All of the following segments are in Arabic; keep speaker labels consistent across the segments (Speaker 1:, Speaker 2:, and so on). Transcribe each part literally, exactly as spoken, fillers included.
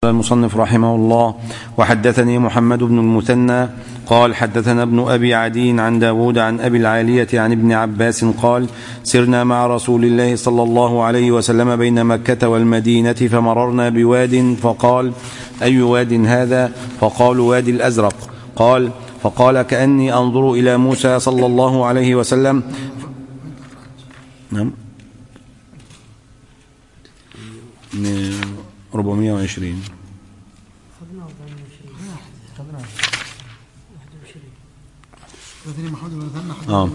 Speaker 1: قال المصنف رحمه الله: وحدثني محمد بن المثنى قال حدثنا ابن أبي عدي عن داود عن أبي العالية عن ابن عباس قال: سرنا مع رسول الله صلى الله عليه وسلم بين مكة والمدينة فمررنا بواد فقال: أي واد هذا؟ فقالوا: وادي الأزرق. قال: فقال: كأني أنظر إلى موسى صلى الله عليه وسلم. نعم أربعمائة وعشرين. آه.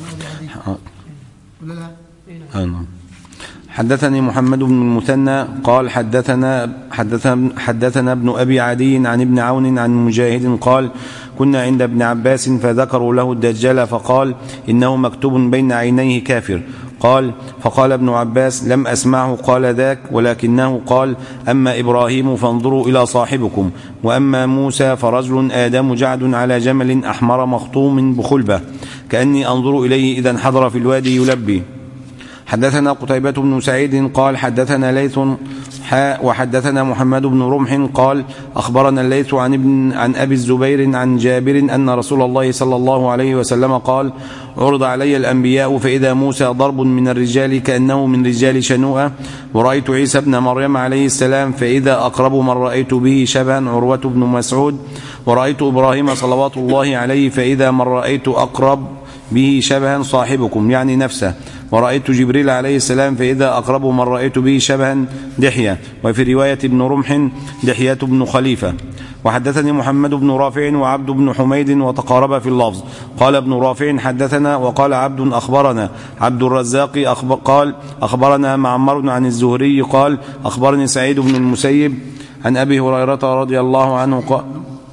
Speaker 1: آه. حدثني محمد بن المثنى قال حدثنا حدثنا حدثنا ابن أبي عدي عن ابن عون عن مجاهد قال: كنا عند ابن عباس فذكروا له الدجال فقال: إنه مكتوب بين عينيه كافر. قال: فقال ابن عباس: لم أسمعه قال ذاك، ولكنه قال: أما إبراهيم فانظروا إلى صاحبكم، وأما موسى فرجل آدم جعد على جمل أحمر مخطوم بخلبة، كأني أنظر إليه إذا انحدر في الوادي يلبي. حدثنا قتيبة بن سعيد قال حدثنا ليث حاء وحدثنا محمد بن رمح قال أخبرنا الليث عن ابن عن أبي الزبير عن جابر أن رسول الله صلى الله عليه وسلم قال: عرض علي الأنبياء فإذا موسى ضرب من الرجال كأنه من رجال شنوءة، ورأيت عيسى ابن مريم عليه السلام فإذا أقرب من رأيت به شبها عروة بن مسعود، ورأيت إبراهيم صلوات الله عليه فإذا من رأيت أقرب به شبها صاحبكم يعني نفسه، ورأيت جبريل عليه السلام فإذا أقرب من رأيت به شبها دحية، وفي رواية ابن رمح دحية بن خليفة. وحدثني محمد بن رافع وعبد بن حميد وتقارب في اللفظ. قال ابن رافع حدثنا، وقال عبد أخبرنا عبد الرزاق أخبر قال أخبرنا معمر عن الزهري قال أخبرني سعيد بن المسيب عن أبي هريرة رضي الله عنه قال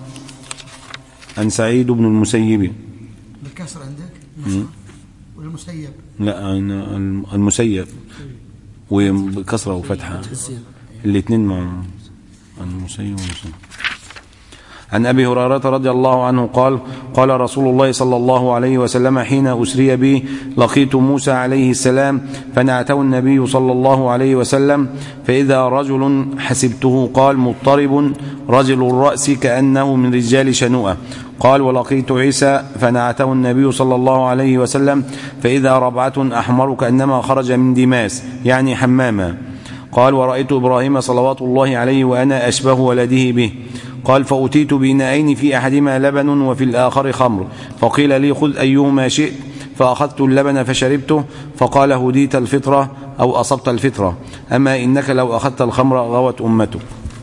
Speaker 1: عن سعيد بن المسيب
Speaker 2: بالكسر عندك والمسيب
Speaker 1: لا المسيب وكسرة وفتحة الاثنين مع المسيب والمسيب. عن أبي هريرة رضي الله عنه قال قال رسول الله صلى الله عليه وسلم حين أسري بي: لقيت موسى عليه السلام فنعته النبي صلى الله عليه وسلم فإذا رجل حسبته قال مضطرب رجل الرأس كأنه من رجال شنوءة. قال: ولقيت عيسى فنعته النبي صلى الله عليه وسلم فإذا ربعة أحمر كأنما خرج من دماس يعني حماما. قال: ورأيت إبراهيم صلوات الله عليه وأنا أشبه ولده به. قال: فأتيت بإناءين في أحدهما لبن وفي الآخر خمر، فقيل لي: خذ أيهما شئت، فأخذت اللبن فشربته، فقال: هديت الفطرة أو أصبت الفطرة، أما إنك لو أخذت الخمر غوت أمتك.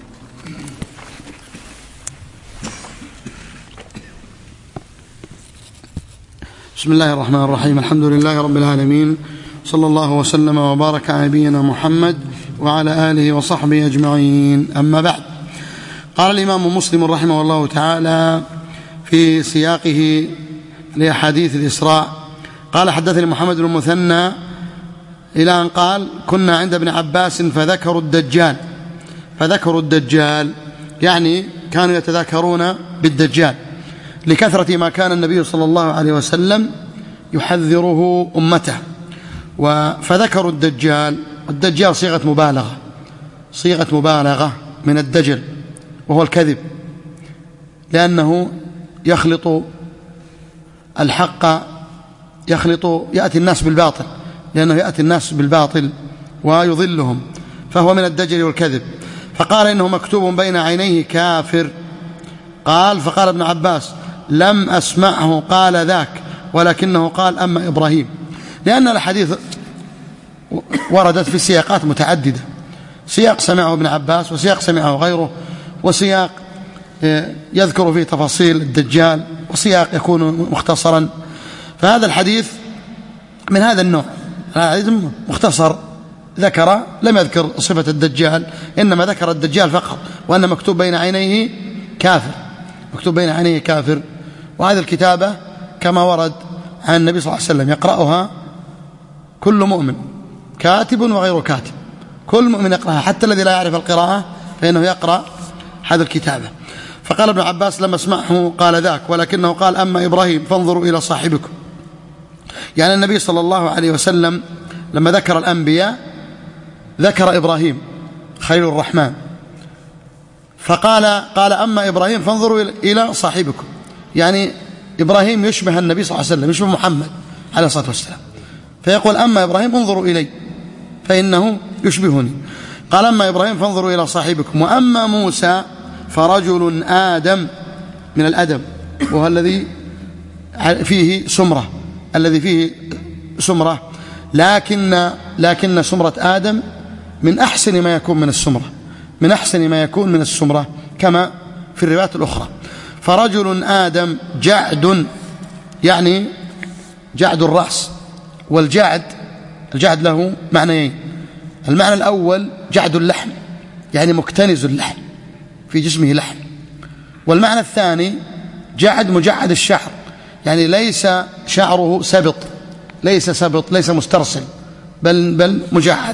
Speaker 2: بسم الله الرحمن الرحيم. الحمد لله رب العالمين، صلى الله وسلم وبارك على نبينا محمد وعلى آله وصحبه أجمعين، أما بعد. قال الإمام مسلم رحمه الله تعالى في سياقه لأحاديث الإسراء قال: حدثني محمد بن المثنى إلى أن قال: كنا عند ابن عباس فذكروا الدجال فذكروا الدجال يعني كانوا يتذاكرون بالدجال لكثرة ما كان النبي صلى الله عليه وسلم يحذره أمته. فذكروا الدجال، الدجال صيغة مبالغة صيغة مبالغة من الدجل، وهو الكذب، لأنه يخلط الحق يخلط يأتي الناس بالباطل لأنه يأتي الناس بالباطل ويضلهم، فهو من الدجل والكذب. فقال: إنه مكتوب بين عينيه كافر. قال: فقال ابن عباس: لم أسمعه قال ذاك، ولكنه قال: أما إبراهيم، لأن الحديث وردت في سياقات متعددة، سياق سمعه ابن عباس، وسياق سمعه غيره، وسياق يذكر فيه تفاصيل الدجال، وسياق يكون مختصرا. فهذا الحديث من هذا النوع، الحديث مختصر، ذكر لم يذكر صفة الدجال، إنما ذكر الدجال فقط، وأن مكتوب بين عينيه كافر مكتوب بين عينيه كافر. وهذه الكتابة كما ورد عن النبي صلى الله عليه وسلم يقرأها كل مؤمن، كاتب وغير كاتب، كل مؤمن يقرأها، حتى الذي لا يعرف القراءة فإنه يقرأ هذا الكتابة. فقال ابن عباس: لم أسمعه قال ذاك، ولكنه قال: أما إبراهيم فانظروا إلى صاحبكم. يعني النبي صلى الله عليه وسلم لما ذكر الأنبياء ذكر إبراهيم خليل الرحمن، فقال قال أما إبراهيم فانظروا إلى صاحبكم، يعني إبراهيم يشبه النبي صلى الله عليه وسلم، يشبه محمد عليه الصلاة والسلام، فيقول أما إبراهيم انظروا إلي فإنه يشبهني. قال أما إبراهيم فانظروا إلى صاحبكم، وأما موسى فرجل آدم من الأدب، وهو الذي فيه سمرة، الذي فيه سمرة، لكن لكن سمرة آدم من أحسن ما يكون من السمرة، من أحسن ما يكون من السمرة كما في الروايات الأخرى. فرجل آدم جعد، يعني جعد الرأس، والجعد الجعد له معنيين، المعنى الأول جعد اللحم، يعني مكتنز اللحم، في جسمه لحم، والمعنى الثاني جعد مجعد الشعر، يعني ليس شعره سبط، ليس سبط، ليس مسترسل، بل بل مجعد.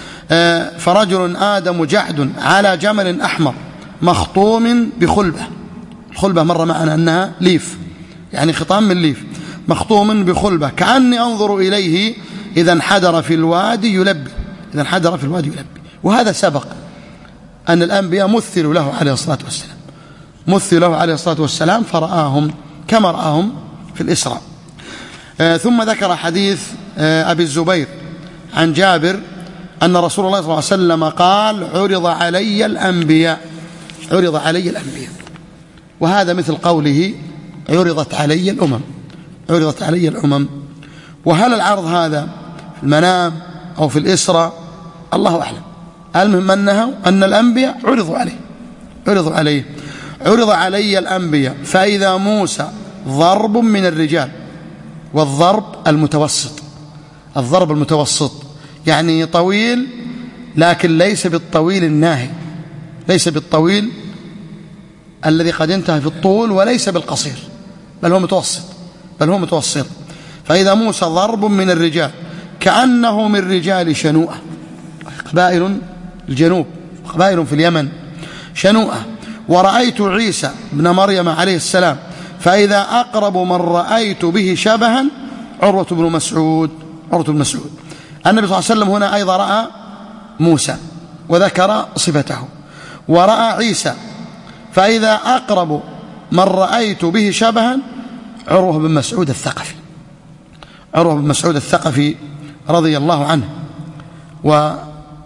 Speaker 2: فرجل آدم جعد على جمل أحمر مخطوم بخلبة، الخلبة مر معنا أنها ليف، يعني خطام من ليف، مخطوم بخلبة كأني أنظر إليه إذا انحدر في الوادي يلبي، إذا انحدر في الوادي يلبي. وهذا سبق أن الأنبياء مثلوا له عليه الصلاة والسلام، مثلوا له عليه الصلاة والسلام فرآهم كما رآهم في الإسراء. آه ثم ذكر حديث آه أبي الزبير عن جابر أن رسول الله صلى الله عليه وسلم قال عرض علي الأنبياء، عرض علي الأنبياء، وهذا مثل قوله عرضت علي الأمم، عرضت علي الأمم. وهل العرض هذا في المنام أو في الإسراء الله أعلم، المهم أنه أن الأنبياء عرضوا عليه، عرضوا عليه عرض علي الأنبياء فإذا موسى ضرب من الرجال، والضرب المتوسط، الضرب المتوسط يعني طويل لكن ليس بالطويل الناهي، ليس بالطويل الذي قد انتهى في الطول، وليس بالقصير، بل هو متوسط، بل هو متوسط. فإذا موسى ضرب من الرجال كأنه من رجال شنوءة، قبائل الجنوب، قبائل في اليمن شنوءة. ورأيت عيسى ابن مريم عليه السلام فإذا أقرب من رأيت به شبها عروة بن مسعود، عروة بن مسعود. النبي صلى الله عليه وسلم هنا أيضا رأى موسى وذكر صفته، ورأى عيسى فإذا أقرب من رأيت به شبها عروة بن مسعود الثقفي، عروة بن مسعود الثقفي رضي الله عنه، وهو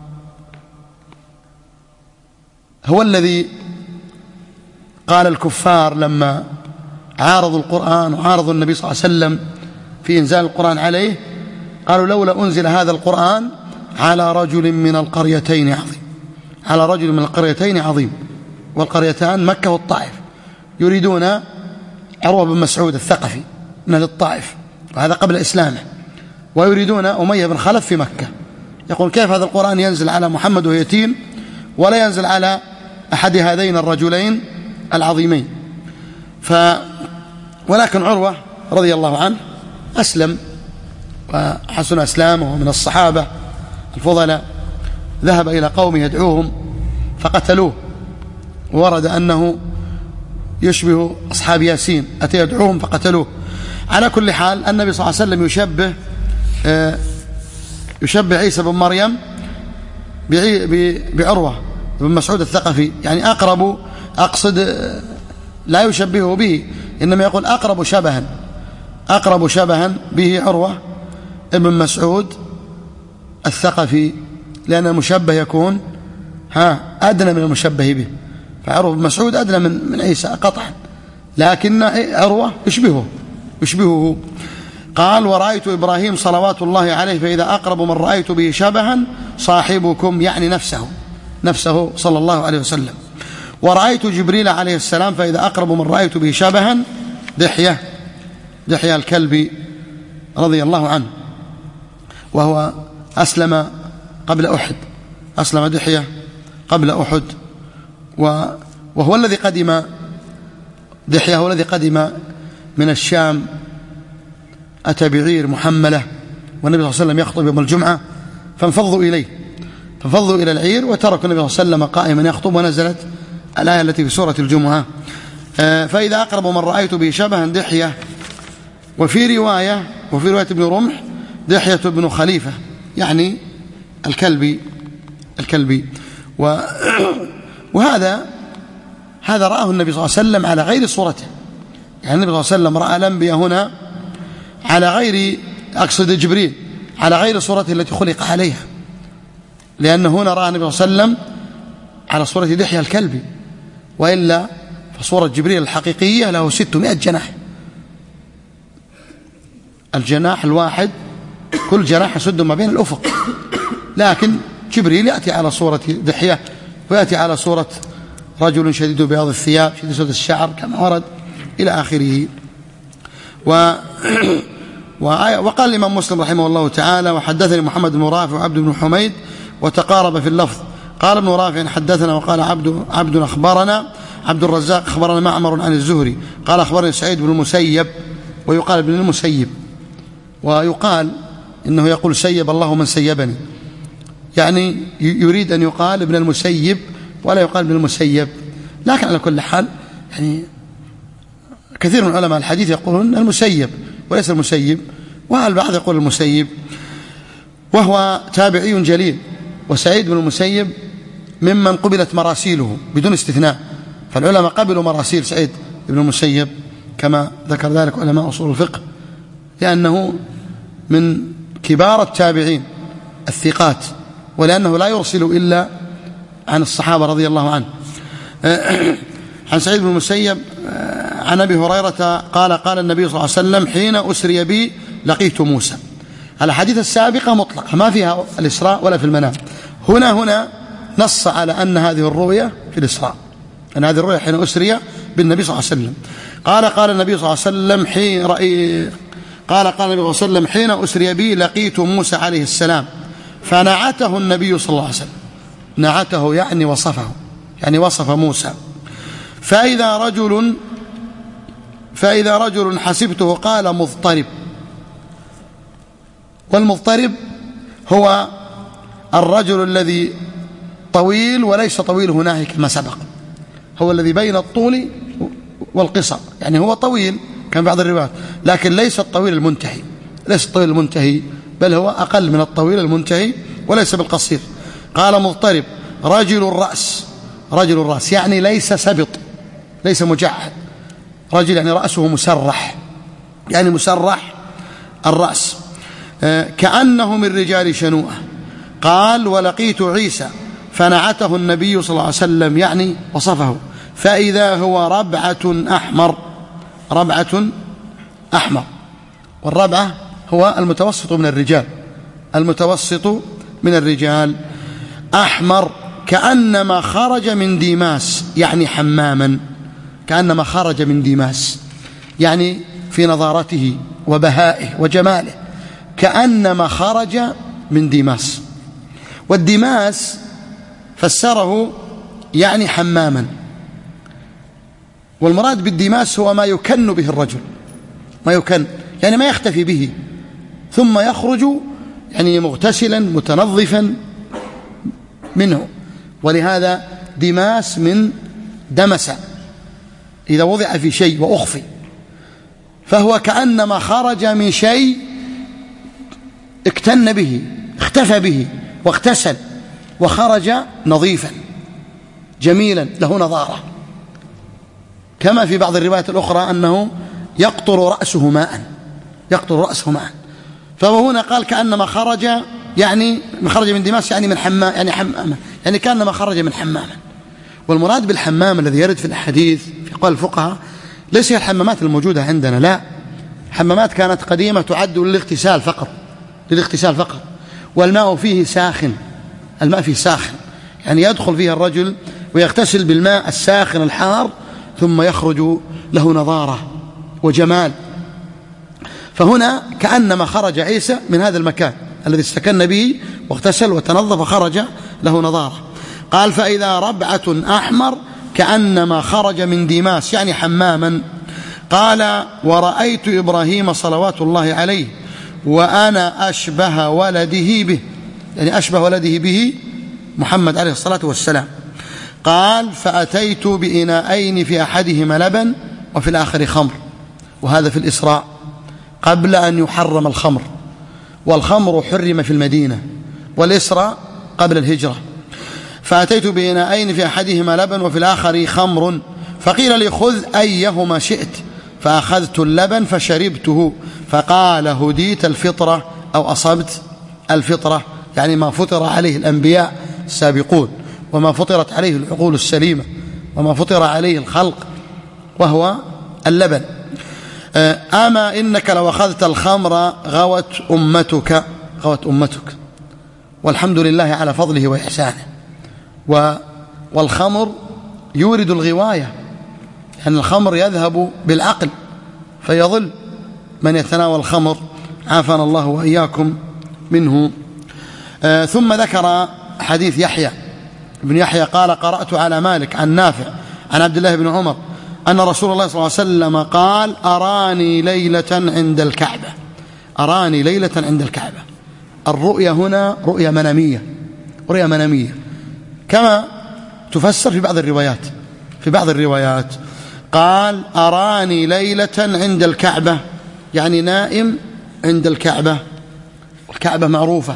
Speaker 2: الذي قال الكفار لما عارضوا القرآن وعارضوا النبي صلى الله عليه وسلم في إنزال القرآن عليه، قالوا لولا أنزل هذا القرآن على رجل من القريتين عظيم، على رجل من القريتين عظيم، والقريتان مكة والطائف. يريدون عروة بن مسعود الثقفي من أهل الطائف، وهذا قبل إسلامه، ويريدون أمية بن خلف في مكة. يقول كيف هذا القرآن ينزل على محمد وهو يتيم، ولا ينزل على أحد هذين الرجلين العظيمين؟ ف ولكن عروة رضي الله عنه أسلم وحسن أسلامه من الصحابة الفضلاء، ذهب إلى قوم يدعوهم فقتلوه، ورد أنه يشبه أصحاب ياسين، أتى يدعوهم فقتلوه. على كل حال النبي صلى الله عليه وسلم يشبه يشبه عيسى بن مريم بعروة بن مسعود الثقفي، يعني أقرب، أقصد لا يشبهه به، إنما يقول أقرب شبها، أقرب شبها به عروة بن مسعود الثقفي، لأن المشبه يكون ها أدنى من المشبه به، فعروة بن مسعود أدنى من من عيسى قطعا، لكن عروة يشبهه يشبهه. قال ورأيت إبراهيم صلوات الله عليه فإذا أقرب من رأيت به شبها صاحبكم، يعني نفسه، نفسه صلى الله عليه وسلم. ورأيت جبريل عليه السلام فإذا أقرب من رأيت به شبها دحية، دحية الكلبي رضي الله عنه، وهو أسلم قبل أحد، أسلم دحية قبل أحد، وهو الذي قدم، دحية هو الذي قدم من الشام، أتى بعير محملة، والنبي صلى الله عليه وسلم يخطب يوم الجمعة فانفضوا إليه، فانفضوا إلى العير وتركوا النبي صلى الله عليه وسلم قائما يخطب، ونزلت الآية التي في سورة الجمعة فإذا أقرب من رأيت به شبها دحية. وفي رواية وفي رواية ابن رمح دحية بن خليفة، يعني الكلبي، الكلبي. وهذا هذا رآه النبي صلى الله عليه وسلم على غير صورته. يعني النبي صلى الله عليه وسلم رأى الأنبياء هنا على غير، أقصد جبريل، على غير صورته التي خلق عليها، لأن هنا رأى النبي صلى الله عليه وسلم على صورة دحية الكلب، وإلا فصورة جبريل الحقيقية له ستمائة جناح، الجناح الواحد كل جناح يسد ما بين الأفق، لكن جبريل يأتي على صورة دحية ويأتي على صورة رجل شديد بياض الثياب شديد سود الشعر كما ورد إلى آخره. و وقال الإمام مسلم رحمه الله تعالى: وحدثني محمد بن رافع وعبد بن حميد وتقارب في اللفظ. قال ابن رافع: حدثنا، وقال عبد عبد أخبرنا عبد الرزاق أخبرنا معمر عن الزهري قال أخبرني سعيد بن المسيب، ويقال ابن المسيب، ويقال إنه يقول سيب الله من سيبني، يعني يريد أن يقال ابن المسيب ولا يقال ابن المسيب. لكن على كل حال يعني كثير من علماء الحديث يقولون المسيب وليس المسيب، والبعض يقول المسيب، وهو تابعي جليل. وسعيد بن المسيب ممن قبلت مراسيله بدون استثناء، فالعلماء قبلوا مراسيل سعيد بن المسيب كما ذكر ذلك علماء أصول الفقه، لأنه من كبار التابعين الثقات، ولأنه لا يرسل إلا عن الصحابة رضي الله عنه. عن سعيد بن المسيب عن أبي هريرة قال: قال النبي صلى الله عليه وسلم: حين أسري بي لقيت موسى. الحديث السابقة مطلقة ما فيها الإسراء ولا في المنام، هنا هنا نص على أن هذه الرؤية في الإسراء، أن هذه الرؤية حين أسري بالنبي صلى الله عليه وسلم. قال: قال النبي صلى الله عليه وسلم حين رأي قال قال النبي صلى الله عليه وسلم: حين أسري بي لقيت موسى عليه السلام فنعته النبي صلى الله عليه وسلم. نعته يعني وصفه، يعني وصف موسى. فإذا رجل فإذا رجل حسبته قال مضطرب، والمضطرب هو الرجل الذي طويل وليس طويل هناك كما سبق، هو الذي بين الطول والقصر، يعني هو طويل كان بعض الروايات، لكن ليس الطويل المنتهي، ليس الطويل المنتهي، بل هو أقل من الطويل المنتهي وليس بالقصير. قال مضطرب رجل الرأس، رجل الرأس يعني ليس سبط، ليس مجعد، رجل يعني رأسه مسرح، يعني مسرح الرأس، كأنه من رجال شنوءة. قال: ولقيت عيسى فنعته النبي صلى الله عليه وسلم، يعني وصفه، فإذا هو ربعة أحمر، ربعة أحمر، والربعة هو المتوسط من الرجال، المتوسط من الرجال، أحمر كأنما خرج من ديماس، يعني حماما، كأنما خرج من ديماس، يعني في نظارته وبهائه وجماله، كأنما خرج من ديماس. والديماس فسره يعني حماما، والمراد بالديماس هو ما يكن به الرجل، ما يكن يعني ما يختفي به، ثم يخرج يعني مغتسلا متنظفا منه، ولهذا ديماس من دمس، إذا وضع في شيء وأخفي، فهو كأنما خرج من شيء اكتن به، اختفى به واغتسل، وخرج نظيفا جميلا له نظارة، كما في بعض الروايات الأخرى أنه يقطر رأسه ماء، يقطر رأسه ماء. فهو هنا قال كأنما خرج، يعني خرج من دماس، يعني من حمام، يعني حمامة، يعني كأنما خرج من حمامة. والمراد بالحمام الذي يرد في الحديث في قول الفقهاء ليس هي الحمامات الموجودة عندنا، لا، حمامات كانت قديمة تعد للاغتسال فقط، للاغتسال فقط، والماء فيه ساخن، الماء فيه ساخن، يعني يدخل فيها الرجل ويغتسل بالماء الساخن الحار، ثم يخرج له نظارة وجمال. فهنا كأنما خرج عيسى من هذا المكان الذي استكن به واغتسل وتنظف وخرج له نظارة. قال: فإذا ربعة أحمر كأنما خرج من ديماس، يعني حماما. قال: ورأيت إبراهيم صلوات الله عليه وأنا أشبه ولده به، يعني أشبه ولده به محمد عليه الصلاة والسلام. قال: فأتيت بإناءين في أحدهما لبن وفي الآخر خمر، وهذا في الإسراء قبل أن يحرم الخمر، والخمر حرم في المدينة، والإسراء قبل الهجرة. فأتيت بإناءين في أحدهما لبن وفي الآخر خمر فقيل لي خذ أيهما شئت، فأخذت اللبن فشربته، فقال هديت الفطرة أو أصبت الفطرة، يعني ما فطر عليه الأنبياء السابقون وما فطرت عليه العقول السليمة وما فطر عليه الخلق، وهو اللبن. أما إنك لو أخذت الخمر غوت أمتك، غوت أمتك، والحمد لله على فضله وإحسانه. والخمر يورد الغواية، لأن يعني الخمر يذهب بالعقل فيضل من يتناول الخمر، عافانا الله وإياكم منه. آه ثم ذكر حديث يحيى ابن يحيى قال قرأت على مالك عن نافع عن عبد الله بن عمر أن رسول الله صلى الله عليه وسلم قال أراني ليلة عند الكعبة، أراني ليلة عند الكعبة. الرؤيا هنا رؤيا منامية، رؤيا منامية كما تفسر في بعض الروايات، في بعض الروايات قال أراني ليلة عند الكعبة، يعني نائم عند الكعبة. الكعبة معروفة،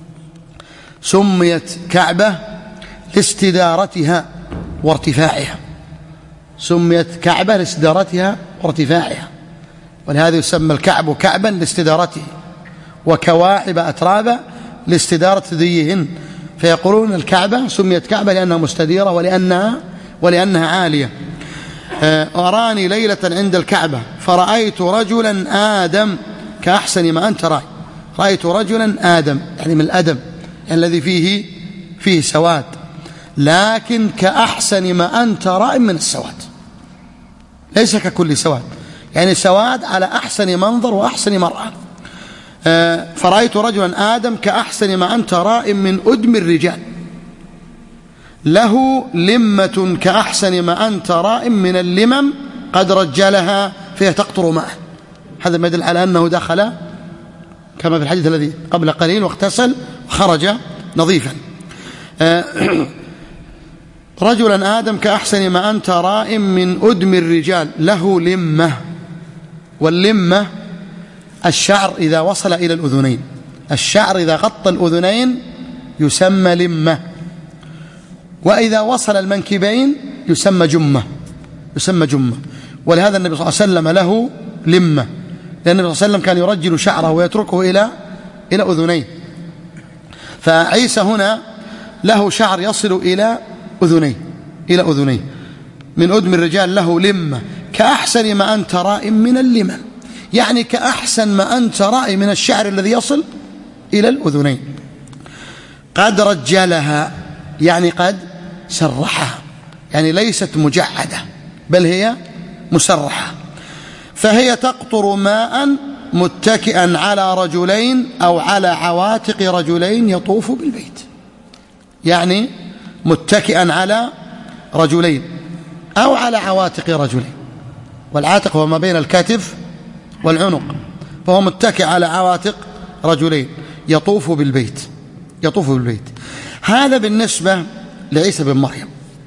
Speaker 2: سميت كعبة لاستدارتها وارتفاعها، سميت كعبة لاستدارتها وارتفاعها، ولهذا يسمى الكعب كعبا لاستدارته، وكواعب أترابا لاستدارة ذيهن، فيقولون الكعبة سميت كعبة لأنها مستديرة ولأنها, ولأنها عالية. أراني ليلة عند الكعبة فرأيت رجلا آدم كأحسن ما أنت رأي، رأيت رجلا آدم يعني من الأدم يعني الذي فيه فيه سواد، لكن كأحسن ما أنت رأي من السواد، ليس ككل سواد، يعني سواد على أحسن منظر وأحسن مرأة. فرأيت رجلا آدم كأحسن ما أنت رأي من أدم الرجال، له لمة كأحسن ما أنت رأي من اللمم قد رجلها فهي تقطر معه. هذا ما يدل على أنه دخل كما في الحديث الذي قبل قليل واغتسل وخرج نظيفا. رجلا آدم كأحسن ما أنت رأي من أدم الرجال، له لمة، واللمة الشعر إذا وصل إلى الأذنين، الشعر إذا غطى الأذنين يسمى لمة، وإذا وصل المنكبين يسمى جمة، يسمى جمة. ولهذا النبي صلى الله عليه وسلم له لمة، لأن النبي صلى الله عليه وسلم كان يرجل شعره ويتركه إلى إلى أذنيه، فعيسى هنا له شعر يصل إلى أذنيه، إلى أذنيه. من أدم الرجال له لمة كأحسن ما أنت رأي من اللمم، يعني كأحسن ما أنت رأي من الشعر الذي يصل إلى الأذنين. قد رجلها يعني قد سرحها، يعني ليست مجعدة بل هي مسرحة، فهي تقطر ماء متكئا على رجلين أو على عواتق رجلين يطوف بالبيت، يعني متكئا على رجلين أو على عواتق رجلين، والعاتق هو ما بين الكتف والعنق، فهو متكئ على عواتق رجلين يطوف بالبيت، يطوف بالبيت. هذا بالنسبة لعيسى بن مريم.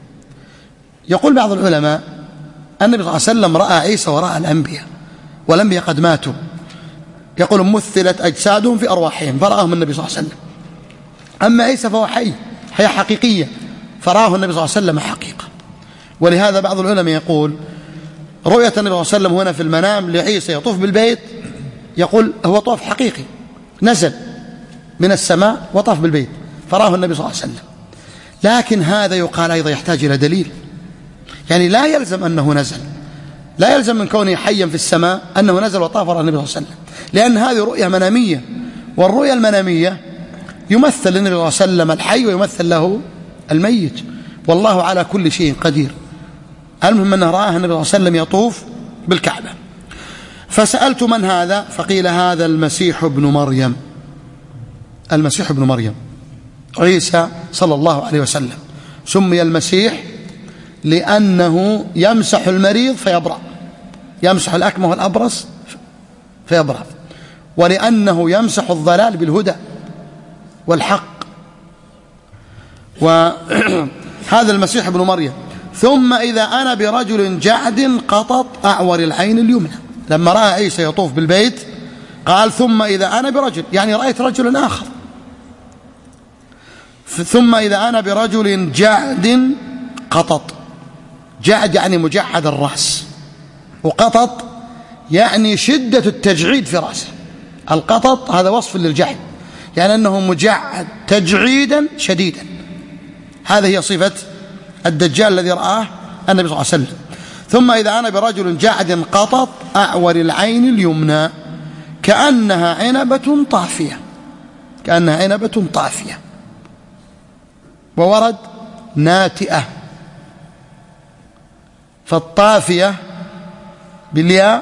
Speaker 2: يقول بعض العلماء النبي صلى الله عليه وسلم رأى عيسى ورأى الأنبياء، والأنبياء قد ماتوا، يقول مثلت أجسادهم في أرواحهم فرآهم النبي صلى الله عليه وسلم. أما عيسى فهو حي، حياة حقيقية، فرآه النبي صلى الله عليه وسلم حقيقة. ولهذا بعض العلماء يقول رؤية النبي صلى الله عليه وسلم هنا في المنام لعيسى يطوف بالبيت، يقول هو طوف حقيقي، نزل من السماء وطاف بالبيت فرآه النبي صلى الله عليه وسلم. لكن هذا يقال أيضا يحتاج إلى دليل، يعني لا يلزم أنه نزل، لا يلزم من كونه حيا في السماء أنه نزل وطاف فرأى النبي صلى الله عليه وسلم، لأن هذه رؤية منامية، والرؤية المنامية يمثل للنبي صلى الله عليه وسلم الحي ويمثل له الميت، والله على كل شيء قدير. المهم أنه رآه النبي صلى الله عليه وسلم يطوف بالكعبة. فسألت من هذا؟ فقيل هذا المسيح ابن مريم، المسيح ابن مريم عيسى صلى الله عليه وسلم. سمي المسيح لأنه يمسح المريض فيبرأ، يمسح الأكمه والأبرص فيبرأ، ولأنه يمسح الضلال بالهدى والحق. وهذا المسيح ابن مريم. ثم إذا أنا برجل جعد قطط أعور العين اليمنى، لما رأى عيسى يطوف بالبيت قال ثم إذا أنا برجل، يعني رأيت رجلا آخر. ثم إذا أنا برجل جعد قطط، جعد يعني مجعد الرأس، وقطط يعني شدة التجعيد في رأسه. القطط هذا وصف للجعد، يعني أنه مجعد تجعيدا شديدا. هذه هي صفة الدجال الذي رآه النبي صلى الله عليه وسلم. ثم إذا أنا برجل جعد قطط أعور العين اليمنى كأنها عنبة طافية، كأنها عنبة طافية. وورد ناتئة، فالطافية بالياء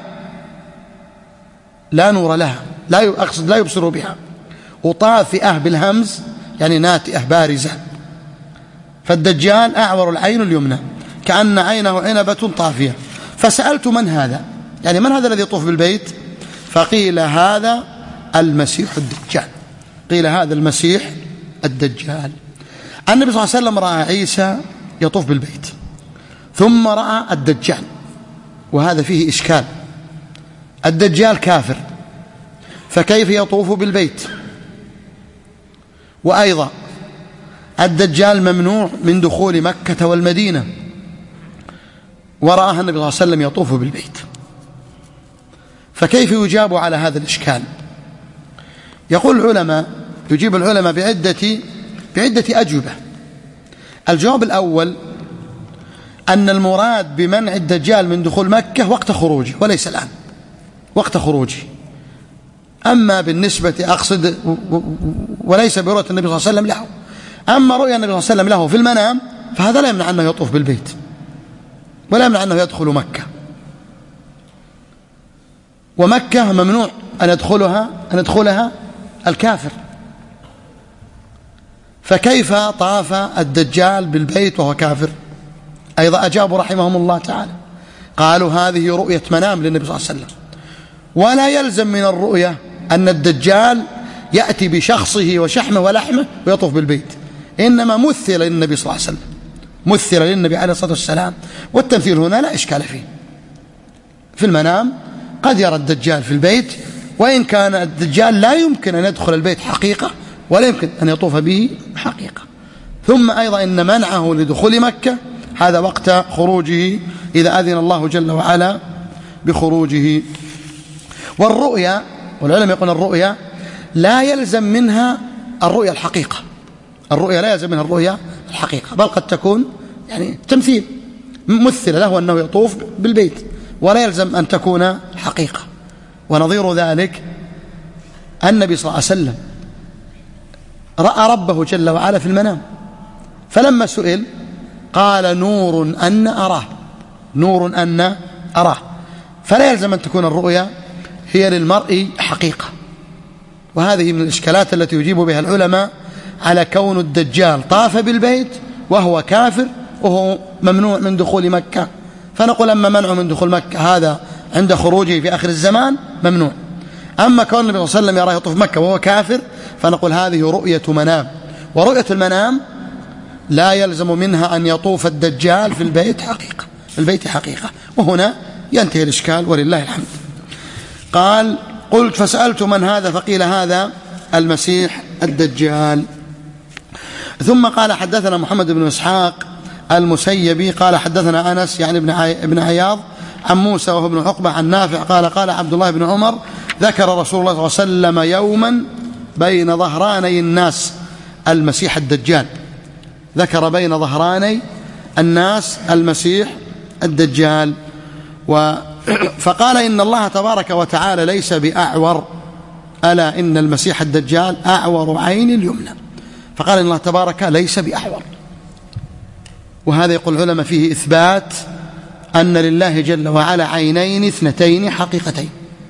Speaker 2: لا نور لها، لا أقصد لا يبصر بها، وطافئة بالهمز يعني ناتئة بارزة. فالدجال أعور العين اليمنى كأن عينه عنبة طافية. فسألت من هذا، يعني من هذا الذي يطوف بالبيت؟ فقيل هذا المسيح الدجال، قيل هذا المسيح الدجال. النبي صلى الله عليه وسلم رأى عيسى يطوف بالبيت، ثم رأى الدجال، وهذا فيه إشكال. الدجال كافر، فكيف يطوف بالبيت؟ وأيضا الدجال ممنوع من دخول مكة والمدينة، ورآها النبي صلى الله عليه وسلم يطوف بالبيت، فكيف يجاب على هذا الإشكال؟ يقول العلماء، يجيب العلماء بعدة بعدة أجوبة. الجواب الأول أن المراد بمنع الدجال من دخول مكة وقت خروجه وليس الآن، وقت خروجه. أما بالنسبة أقصد وليس برؤية النبي صلى الله عليه وسلم له، أما رؤية النبي صلى الله عليه وسلم له في المنام فهذا لا يمنع أنه يطوف بالبيت ولا يمنع أنه يدخل مكة. ومكة ممنوع أن يدخلها أن يدخلها الكافر، فكيف طاف الدجال بالبيت وهو كافر؟ أيضا أجابوا رحمهم الله تعالى، قالوا هذه رؤية منام للنبي صلى الله عليه وسلم، ولا يلزم من الرؤية أن الدجال يأتي بشخصه وشحمه ولحمه ويطوف بالبيت، إنما مثل للنبي صلى الله عليه وسلم، مثل للنبي عليه الصلاة والسلام، والتمثيل هنا لا إشكال فيه. في المنام قد يرى الدجال في البيت، وإن كان الدجال لا يمكن أن يدخل البيت حقيقة ولا يمكن أن يطوف به حقيقة. ثم أيضا إن منعه لدخول مكة هذا وقت خروجه إذا أذن الله جل وعلا بخروجه. والرؤيا، والعلماء يقولون الرؤيا لا يلزم منها الرؤيا الحقيقة، الرؤيا لا يلزم منها الرؤيا الحقيقة، بل قد تكون يعني تمثيل، مثل له أنه يطوف بالبيت، ولا يلزم أن تكون حقيقة. ونظير ذلك النبي صلى الله عليه وسلم رأى ربه جل وعلا في المنام، فلما سئل قال نور أن أراه، نور أن أراه، فلا يلزم أن تكون الرؤيا هي للمرء حقيقة. وهذه من الإشكالات التي يجيب بها العلماء على كون الدجال طاف بالبيت وهو كافر وهو ممنوع من دخول مكة، فنقول أما منعه من دخول مكة هذا عند خروجه في آخر الزمان ممنوع، أما كون النبي صلى الله عليه وسلم يراه يطوف مكة وهو كافر فنقول هذه رؤية منام. ورؤية المنام لا يلزم منها أن يطوف الدجال في البيت حقيقة، في البيت حقيقة. وهنا ينتهي الإشكال ولله الحمد. قال قلت فسألت من هذا؟ فقيل هذا المسيح الدجال. ثم قال حدثنا محمد بن إسحاق المسيبي قال حدثنا أنس يعني ابن عياض عن موسى وهو ابن عقبة عن نافع قال قال عبد الله بن عمر ذكر رسول الله صلى الله عليه وسلم يوما بين ظهراني الناس المسيح الدجال، ذكر بين ظهراني الناس المسيح الدجال. و فقال إن الله تبارك وتعالى ليس بأعور، ألا إن المسيح الدجال أعور عين اليمنى، فقال إن الله تبارك ليس بأعور. وهذا يقول العلماء فيه إثبات أن لله جل وعلا عينين اثنتين حقيقتين،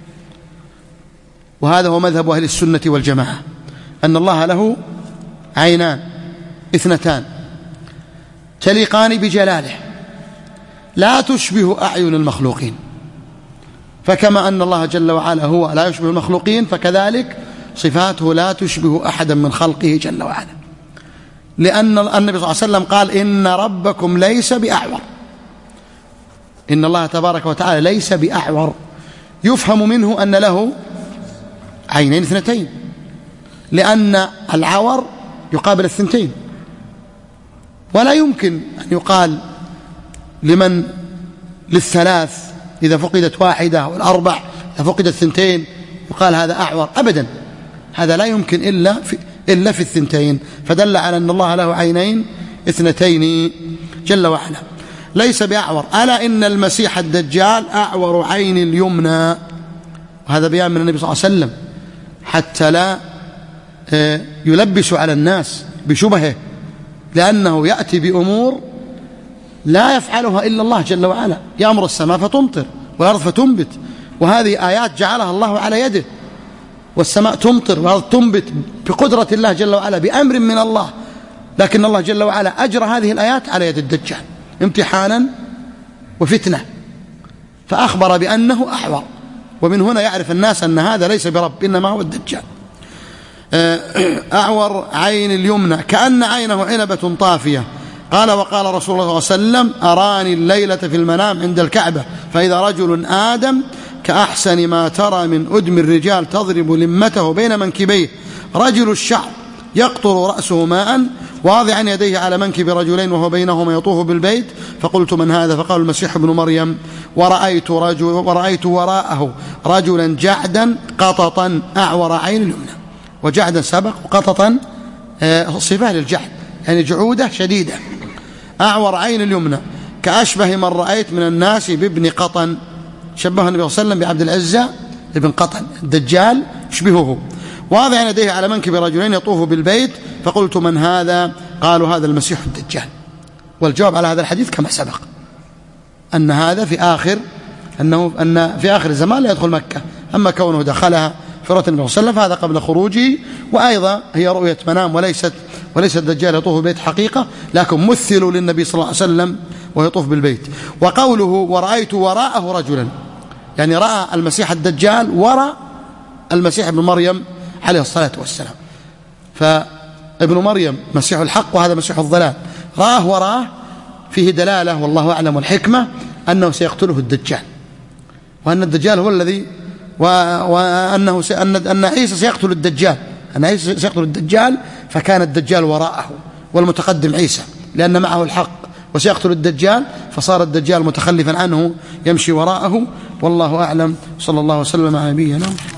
Speaker 2: وهذا هو مذهب أهل السنة والجماعة، أن الله له عينان اثنتان تليقان بجلاله لا تشبه أعين المخلوقين، فكما أن الله جل وعلا هو لا يشبه المخلوقين فكذلك صفاته لا تشبه أحدا من خلقه جل وعلا، لأن النبي صلى الله عليه وسلم قال إن ربكم ليس بأعور، إن الله تبارك وتعالى ليس بأعور، يفهم منه أن له عينين اثنتين، لأن العور يقابل الثنتين، ولا يمكن أن يقال لمن للثلاث إذا فقدت واحدة، والأربع إذا فقدت الثنتين يقال هذا أعور، أبدا، هذا لا يمكن إلا في, إلا في الثنتين، فدل على أن الله له عينين اثنتين جل وعلا، ليس بأعور. ألا إن المسيح الدجال أعور عين اليمنى، وهذا بيان من النبي صلى الله عليه وسلم حتى لا يلبس على الناس بشبهه، لأنه يأتي بأمور لا يفعلها إلا الله جل وعلا، يأمر السماء فتمطر والأرض فتنبت، وهذه آيات جعلها الله على يده، والسماء تمطر والأرض تنبت بقدرة الله جل وعلا بأمر من الله، لكن الله جل وعلا أجرى هذه الآيات على يد الدجال امتحانا وفتنة، فأخبر بأنه أحور، ومن هنا يعرف الناس أن هذا ليس برب إنما هو الدجال. أعور عين اليمنى كأن عينه عنبة طافية. قال وقال رسول الله صلى الله عليه وسلم أراني الليلة في المنام عند الكعبة فإذا رجل آدم كأحسن ما ترى من أدم الرجال تضرب لمته بين منكبيه، رجل الشعر يقطر رأسه ماء واضعا يديه على منكب رجلين وهو بينهما يطوف بالبيت، فقلت من هذا؟ فقال المسيح ابن مريم، ورأيت, رجل ورأيت وراءه رجلا جعدا قططا أعور عين اليمنى، وجعدا سبق وقططا صفة للجعد يعني جعودة شديدة، أعور عين اليمنى كأشبه من رأيت من الناس بابن قطن، شبه النبي صلى الله عليه وسلم بعبد العزة ابن قطن الدجال يشبهه، واضع يديه على منكب رجلين يطوف بالبيت، فقلت من هذا؟ قالوا هذا المسيح الدجال. والجواب على هذا الحديث كما سبق أن هذا في آخر أنه أن في آخر الزمان لا يدخل مكة، أما كونه دخلها في رؤية النبي صلى الله عليه وسلم فهذا قبل خروجه، وأيضا هي رؤية منام وليست وليس الدجال يطوف بالبيت حقيقة، لكن مثلوا للنبي صلى الله عليه وسلم ويطوف بالبيت. وقوله ورأيت وراءه رجلا يعني رأى المسيح الدجال وراء المسيح ابن مريم عليه الصلاة والسلام، فابن مريم مسيح الحق وهذا مسيح الضلال، رآه وراءه فيه دلالة والله أعلم الحكمة أنه سيقتله الدجال، وأن الدجال هو الذي وأنه س... أن... أن عيسى سيقتل الدجال أن عيسى سيقتل الدجال، فكان الدجال وراءه والمتقدم عيسى لأن معه الحق، وسيقتل الدجال فصار الدجال متخلفا عنه يمشي وراءه، والله أعلم. صلى الله وسلم على نبينا.